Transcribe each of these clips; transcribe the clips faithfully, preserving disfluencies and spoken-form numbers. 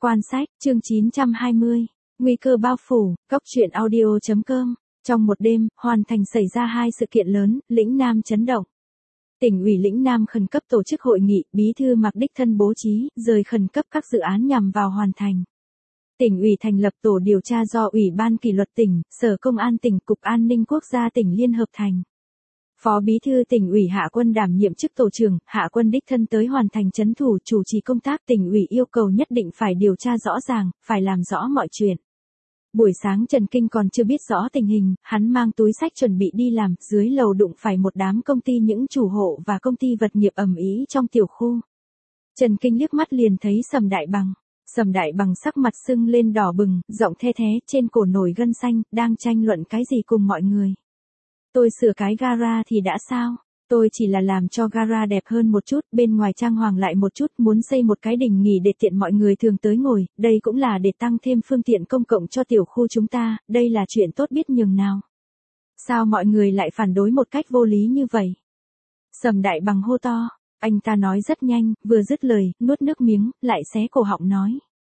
Quan sách, chương chín trăm hai mươi. Nguy cơ bao phủ, Cốc truyện audio chấm com. Trong một đêm, Hoàn Thành xảy ra hai sự kiện lớn, Lĩnh Nam chấn động. Tỉnh ủy Lĩnh Nam khẩn cấp tổ chức hội nghị, bí thư Mạc đích thân bố trí, rời khẩn cấp các dự án nhằm vào Hoàn Thành. Tỉnh ủy thành lập tổ điều tra do Ủy ban kỷ luật tỉnh, Sở Công an tỉnh, Cục An ninh Quốc gia tỉnh liên hợp thành. Phó Bí thư Tỉnh ủy Hạ Quân đảm nhiệm chức tổ trưởng, Hạ Quân đích thân tới Hoàn Thành trấn thủ chủ trì công tác. Tỉnh ủy yêu cầu nhất định phải điều tra rõ ràng, phải làm rõ mọi chuyện. Buổi sáng Trần Kinh còn chưa biết rõ tình hình, hắn mang túi sách chuẩn bị đi làm, dưới lầu đụng phải một đám công ty những chủ hộ và công ty vật nghiệp ầm ĩ trong tiểu khu. Trần Kinh liếc mắt liền thấy Sầm Đại Bằng. Sầm Đại Bằng sắc mặt sưng lên đỏ bừng, giọng the thé, trên cổ nổi gân xanh, đang tranh luận cái gì cùng mọi người. Tôi sửa cái gara thì đã sao? Tôi chỉ là làm cho gara đẹp hơn một chút, bên ngoài trang hoàng lại một chút, muốn xây một cái đình nghỉ để tiện mọi người thường tới ngồi, đây cũng là để tăng thêm phương tiện công cộng cho tiểu khu chúng ta, đây là chuyện tốt biết nhường nào. Sao mọi người lại phản đối một cách vô lý như vậy? Sầm Đại Bằng hô to, anh ta nói rất nhanh, vừa dứt lời, nuốt nước miếng, lại xé cổ họng nói.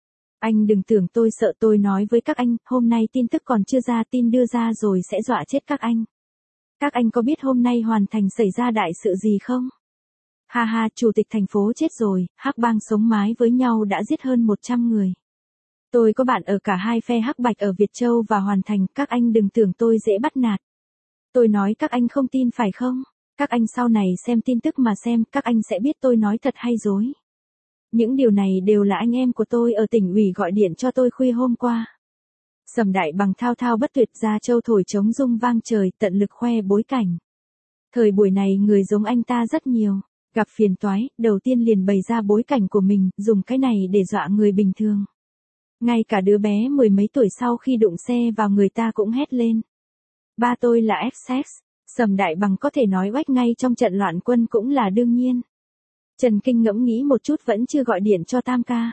Anh đừng tưởng tôi sợ, tôi nói với các anh, hôm nay tin tức còn chưa ra, tin đưa ra rồi sẽ dọa chết các anh. Các anh có biết hôm nay Hoàn Thành xảy ra đại sự gì không? Ha ha, chủ tịch thành phố chết rồi, hắc bang sống mái với nhau đã giết hơn một trăm người. Tôi có bạn ở cả hai phe hắc bạch ở Việt Châu và Hoàn Thành, các anh đừng tưởng tôi dễ bắt nạt. Tôi nói các anh không tin phải không? Các anh sau này xem tin tức mà xem, các anh sẽ biết tôi nói thật hay dối. Những điều này đều là anh em của tôi ở tỉnh ủy gọi điện cho tôi khuya hôm qua. Sầm Đại Bằng thao thao bất tuyệt ra châu thổi trống rung vang trời, tận lực khoe bối cảnh. Thời buổi này người giống anh ta rất nhiều, gặp phiền toái, đầu tiên liền bày ra bối cảnh của mình, dùng cái này để dọa người bình thường. Ngay cả đứa bé mười mấy tuổi sau khi đụng xe vào người ta cũng hét lên. Ba tôi là Essex, Sầm Đại Bằng có thể nói oách ngay trong trận loạn quân cũng là đương nhiên. Trần Kinh ngẫm nghĩ một chút vẫn chưa gọi điện cho Tam ca.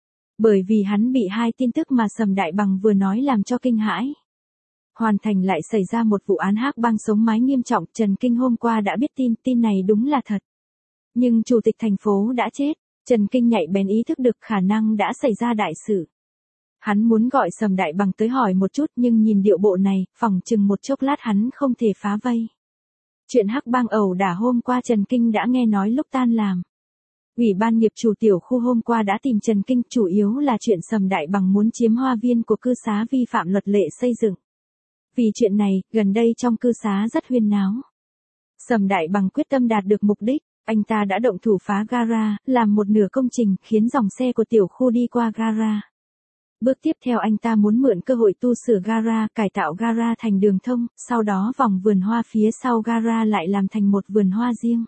Bởi vì hắn bị hai tin tức mà Sầm Đại Bằng vừa nói làm cho kinh hãi. Hoàn Thành lại xảy ra một vụ án hắc bang sống mái nghiêm trọng, Trần Kinh hôm qua đã biết tin, tin này đúng là thật. Nhưng chủ tịch thành phố đã chết, Trần Kinh nhạy bén ý thức được khả năng đã xảy ra đại sự. Hắn muốn gọi Sầm Đại Bằng tới hỏi một chút nhưng nhìn điệu bộ này, phỏng chừng một chốc lát hắn không thể phá vây. Chuyện hắc bang ẩu đả hôm qua Trần Kinh đã nghe nói lúc tan làm. Ủy ban nghiệp chủ tiểu khu hôm qua đã tìm Trần Kinh, chủ yếu là chuyện Sầm Đại Bằng muốn chiếm hoa viên của cư xá vi phạm luật lệ xây dựng. Vì chuyện này, gần đây trong cư xá rất huyên náo. Sầm Đại Bằng quyết tâm đạt được mục đích, anh ta đã động thủ phá gara, làm một nửa công trình, khiến dòng xe của tiểu khu đi qua gara. Bước tiếp theo anh ta muốn mượn cơ hội tu sửa gara, cải tạo gara thành đường thông, sau đó vòng vườn hoa phía sau gara lại làm thành một vườn hoa riêng.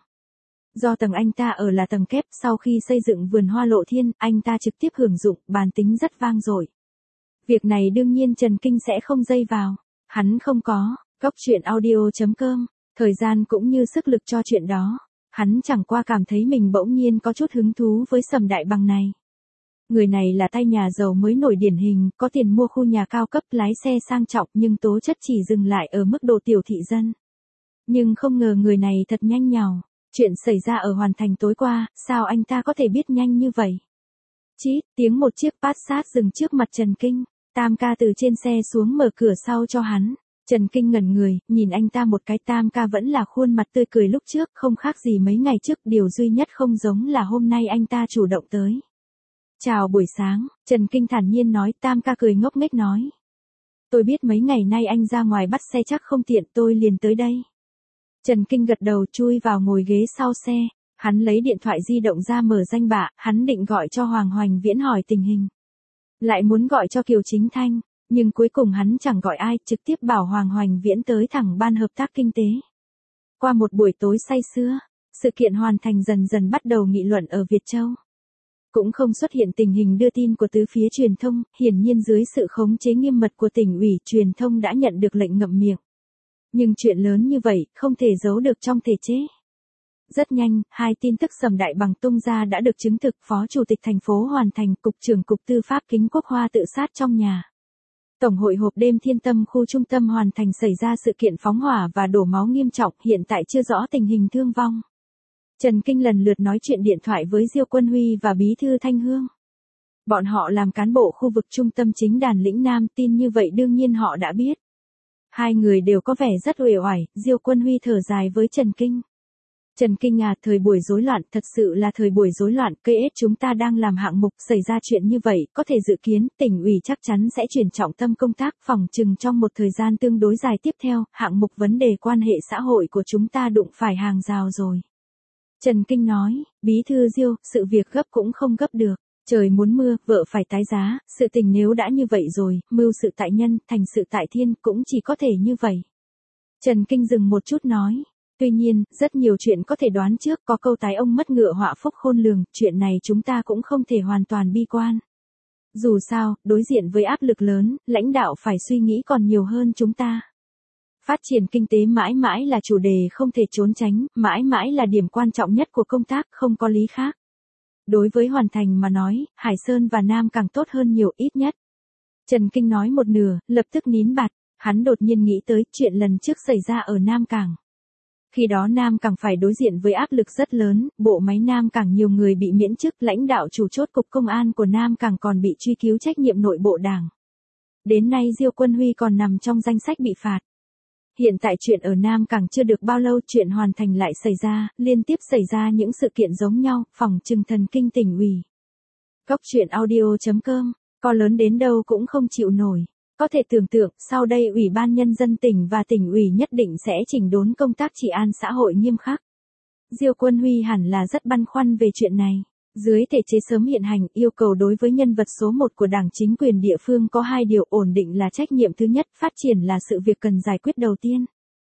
Do tầng anh ta ở là tầng kép, sau khi xây dựng vườn hoa lộ thiên, anh ta trực tiếp hưởng dụng, bàn tính rất vang dội. Việc này đương nhiên Trần Kinh sẽ không dây vào, hắn không có, Cốc truyện audio chấm com, thời gian cũng như sức lực cho chuyện đó. Hắn chẳng qua cảm thấy mình bỗng nhiên có chút hứng thú với Sầm Đại Bằng này. Người này là tay nhà giàu mới nổi điển hình, có tiền mua khu nhà cao cấp, lái xe sang trọng nhưng tố chất chỉ dừng lại ở mức độ tiểu thị dân. Nhưng không ngờ người này thật nhanh nhảu. Chuyện xảy ra ở Hoàn Thành tối qua, sao anh ta có thể biết nhanh như vậy? Chít, tiếng một chiếc Passat dừng trước mặt Trần Kinh, Tam ca từ trên xe xuống mở cửa sau cho hắn. Trần Kinh ngẩn người, nhìn anh ta một cái, Tam ca vẫn là khuôn mặt tươi cười lúc trước, không khác gì mấy ngày trước, điều duy nhất không giống là hôm nay anh ta chủ động tới. Chào buổi sáng, Trần Kinh thản nhiên nói, Tam ca cười ngốc nghếch nói. Tôi biết mấy ngày nay anh ra ngoài bắt xe chắc không tiện, tôi liền tới đây. Trần Kinh gật đầu chui vào ngồi ghế sau xe, hắn lấy điện thoại di động ra mở danh bạ, hắn định gọi cho Hoàng Hoành Viễn hỏi tình hình. Lại muốn gọi cho Kiều Chính Thanh, nhưng cuối cùng hắn chẳng gọi ai, trực tiếp bảo Hoàng Hoành Viễn tới thẳng ban hợp tác kinh tế. Qua một buổi tối say sưa, sự kiện Hoàn Thành dần dần bắt đầu nghị luận ở Việt Châu. Cũng không xuất hiện tình hình đưa tin của tứ phía truyền thông, hiển nhiên dưới sự khống chế nghiêm mật của tỉnh ủy, truyền thông đã nhận được lệnh ngậm miệng. Nhưng chuyện lớn như vậy, không thể giấu được trong thể chế. Rất nhanh, hai tin tức Sầm Đại Bằng tung ra đã được chứng thực. Phó Chủ tịch thành phố Hoàn Thành, Cục trưởng Cục Tư pháp Kính Quốc Hoa tự sát trong nhà. Tổng hội họp đêm Thiên Tâm khu trung tâm Hoàn Thành xảy ra sự kiện phóng hỏa và đổ máu nghiêm trọng, hiện tại chưa rõ tình hình thương vong. Trần Kinh lần lượt nói chuyện điện thoại với Diêu Quân Huy và Bí thư Thanh Hương. Bọn họ làm cán bộ khu vực trung tâm chính đàn lĩnh Nam, tin như vậy đương nhiên họ đã biết. Hai người đều có vẻ rất uể oải, Diêu Quân Huy thở dài với Trần Kinh. Trần Kinh à, thời buổi rối loạn, thật sự là thời buổi rối loạn, cây ết chúng ta đang làm hạng mục, xảy ra chuyện như vậy, có thể dự kiến, tỉnh ủy chắc chắn sẽ chuyển trọng tâm công tác, phòng trừng trong một thời gian tương đối dài tiếp theo, hạng mục vấn đề quan hệ xã hội của chúng ta đụng phải hàng rào rồi. Trần Kinh nói, bí thư Diêu, sự việc gấp cũng không gấp được. Trời muốn mưa, vợ phải tái giá, sự tình nếu đã như vậy rồi, mưu sự tại nhân, thành sự tại thiên, cũng chỉ có thể như vậy. Trần Kinh dừng một chút nói. Tuy nhiên, rất nhiều chuyện có thể đoán trước, có câu tái ông mất ngựa họa phúc khôn lường, chuyện này chúng ta cũng không thể hoàn toàn bi quan. Dù sao, đối diện với áp lực lớn, lãnh đạo phải suy nghĩ còn nhiều hơn chúng ta. Phát triển kinh tế mãi mãi là chủ đề không thể trốn tránh, mãi mãi là điểm quan trọng nhất của công tác, không có lý khác. Đối với Hoàn Thành mà nói, Hải Sơn và Nam càng tốt hơn nhiều ít nhất. Trần Kinh nói một nửa, lập tức nín bặt, hắn đột nhiên nghĩ tới chuyện lần trước xảy ra ở Nam Cảng. Khi đó Nam Cảng phải đối diện với áp lực rất lớn, bộ máy Nam Cảng nhiều người bị miễn chức, lãnh đạo chủ chốt cục công an của Nam Cảng còn bị truy cứu trách nhiệm nội bộ đảng. Đến nay Diêu Quân Huy còn nằm trong danh sách bị phạt. Hiện tại chuyện ở Nam Cảng chưa được bao lâu, chuyện Hoàn Thành lại xảy ra, liên tiếp xảy ra những sự kiện giống nhau, phòng trừng thần kinh tỉnh ủy. Cóc truyện audio chấm com, có lớn đến đâu cũng không chịu nổi. Có thể tưởng tượng, sau đây Ủy ban Nhân dân tỉnh và tỉnh ủy nhất định sẽ chỉnh đốn công tác trị an xã hội nghiêm khắc. Diêu Quân Huy hẳn là rất băn khoăn về chuyện này. Dưới thể chế sớm hiện hành, yêu cầu đối với nhân vật số một của đảng chính quyền địa phương có hai điều: ổn định là trách nhiệm thứ nhất, phát triển là sự việc cần giải quyết đầu tiên.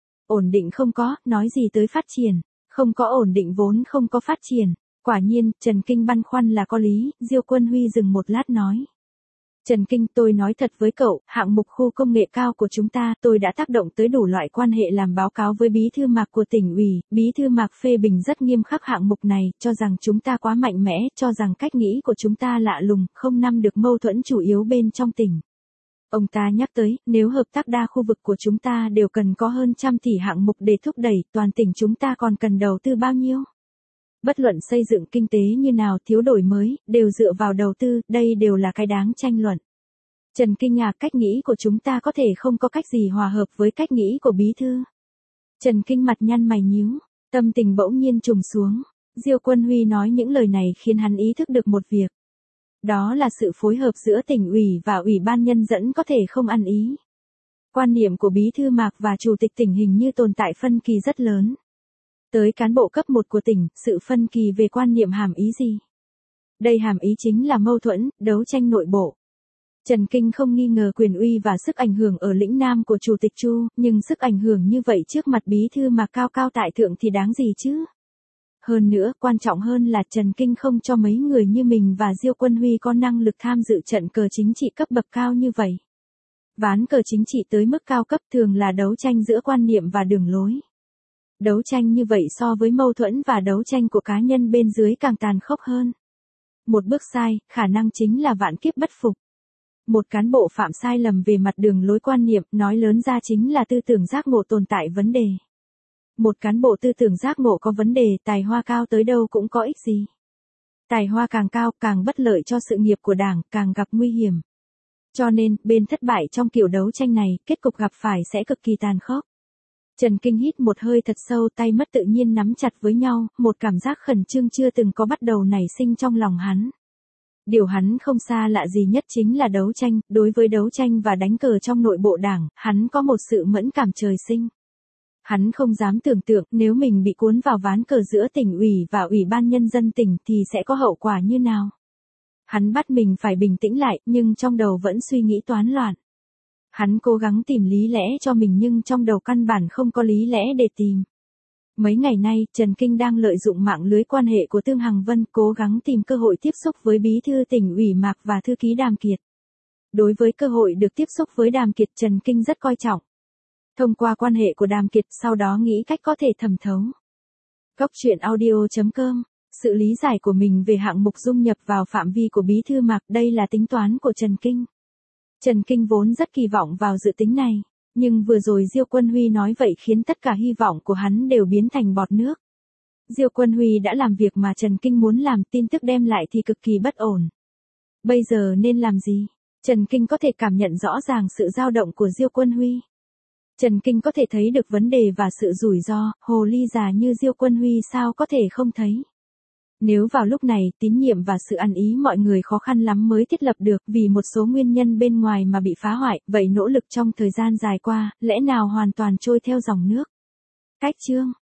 Ổn định không có, nói gì tới phát triển, không có ổn định vốn không có phát triển. Quả nhiên, Trần Kinh băn khoăn là có lý, Diêu Quân Huy dừng một lát nói. Trần Kinh, tôi nói thật với cậu, hạng mục khu công nghệ cao của chúng ta, tôi đã tác động tới đủ loại quan hệ làm báo cáo với bí thư Mạc của tỉnh ủy, bí thư Mạc phê bình rất nghiêm khắc hạng mục này, cho rằng chúng ta quá mạnh mẽ, cho rằng cách nghĩ của chúng ta lạ lùng, không nắm được mâu thuẫn chủ yếu bên trong tỉnh. Ông ta nhắc tới, nếu hợp tác đa khu vực của chúng ta đều cần có hơn trăm tỷ hạng mục để thúc đẩy, toàn tỉnh chúng ta còn cần đầu tư bao nhiêu? Bất luận xây dựng kinh tế như nào, thiếu đổi mới, đều dựa vào đầu tư, đây đều là cái đáng tranh luận. Trần Kinh à, cách nghĩ của chúng ta có thể không có cách gì hòa hợp với cách nghĩ của bí thư. Trần Kinh mặt nhăn mày nhíu, tâm tình bỗng nhiên trùng xuống. Diêu Quân Huy nói những lời này khiến hắn ý thức được một việc. Đó là sự phối hợp giữa tỉnh ủy và ủy ban nhân dân có thể không ăn ý. Quan niệm của bí thư Mạc và chủ tịch tỉnh hình như tồn tại phân kỳ rất lớn. Tới cán bộ cấp một của tỉnh, sự phân kỳ về quan niệm hàm ý gì? Đây hàm ý chính là mâu thuẫn, đấu tranh nội bộ. Trần Kinh không nghi ngờ quyền uy và sức ảnh hưởng ở lĩnh Nam của Chủ tịch Chu, nhưng sức ảnh hưởng như vậy trước mặt bí thư Mạc cao cao tại thượng thì đáng gì chứ? Hơn nữa, quan trọng hơn là Trần Kinh không cho mấy người như mình và Diêu Quân Huy có năng lực tham dự trận cờ chính trị cấp bậc cao như vậy. Ván cờ chính trị tới mức cao cấp thường là đấu tranh giữa quan niệm và đường lối. Đấu tranh như vậy so với mâu thuẫn và đấu tranh của cá nhân bên dưới càng tàn khốc hơn. Một bước sai, khả năng chính là vạn kiếp bất phục. Một cán bộ phạm sai lầm về mặt đường lối quan niệm, nói lớn ra chính là tư tưởng giác ngộ tồn tại vấn đề. Một cán bộ tư tưởng giác ngộ có vấn đề, tài hoa cao tới đâu cũng có ích gì. Tài hoa càng cao, càng bất lợi cho sự nghiệp của đảng, càng gặp nguy hiểm. Cho nên, bên thất bại trong kiểu đấu tranh này, kết cục gặp phải sẽ cực kỳ tàn khốc. Trần Kinh hít một hơi thật sâu, tay mất tự nhiên nắm chặt với nhau, một cảm giác khẩn trương chưa từng có bắt đầu nảy sinh trong lòng hắn. Điều hắn không xa lạ gì nhất chính là đấu tranh, đối với đấu tranh và đánh cờ trong nội bộ đảng, hắn có một sự mẫn cảm trời sinh. Hắn không dám tưởng tượng nếu mình bị cuốn vào ván cờ giữa tỉnh ủy và ủy ban nhân dân tỉnh thì sẽ có hậu quả như nào. Hắn bắt mình phải bình tĩnh lại, nhưng trong đầu vẫn suy nghĩ toán loạn. Hắn cố gắng tìm lý lẽ cho mình nhưng trong đầu căn bản không có lý lẽ để tìm. Mấy ngày nay, Trần Kinh đang lợi dụng mạng lưới quan hệ của Tương Hằng Vân cố gắng tìm cơ hội tiếp xúc với bí thư tỉnh ủy Mạc và thư ký Đàm Kiệt. Đối với cơ hội được tiếp xúc với Đàm Kiệt, Trần Kinh rất coi trọng. Thông qua quan hệ của Đàm Kiệt, sau đó nghĩ cách có thể thẩm thấu. Cóc truyện audio chấm com, sự lý giải của mình về hạng mục dung nhập vào phạm vi của bí thư Mạc, đây là tính toán của Trần Kinh. Trần Kinh vốn rất kỳ vọng vào dự tính này, nhưng vừa rồi Diêu Quân Huy nói vậy khiến tất cả hy vọng của hắn đều biến thành bọt nước. Diêu Quân Huy đã làm việc mà Trần Kinh muốn làm, tin tức đem lại thì cực kỳ bất ổn. Bây giờ nên làm gì? Trần Kinh có thể cảm nhận rõ ràng sự dao động của Diêu Quân Huy. Trần Kinh có thể thấy được vấn đề và sự rủi ro, hồ ly già như Diêu Quân Huy sao có thể không thấy. Nếu vào lúc này tín nhiệm và sự ăn ý mọi người khó khăn lắm mới thiết lập được vì một số nguyên nhân bên ngoài mà bị phá hoại, vậy nỗ lực trong thời gian dài qua, lẽ nào hoàn toàn trôi theo dòng nước. Cách chương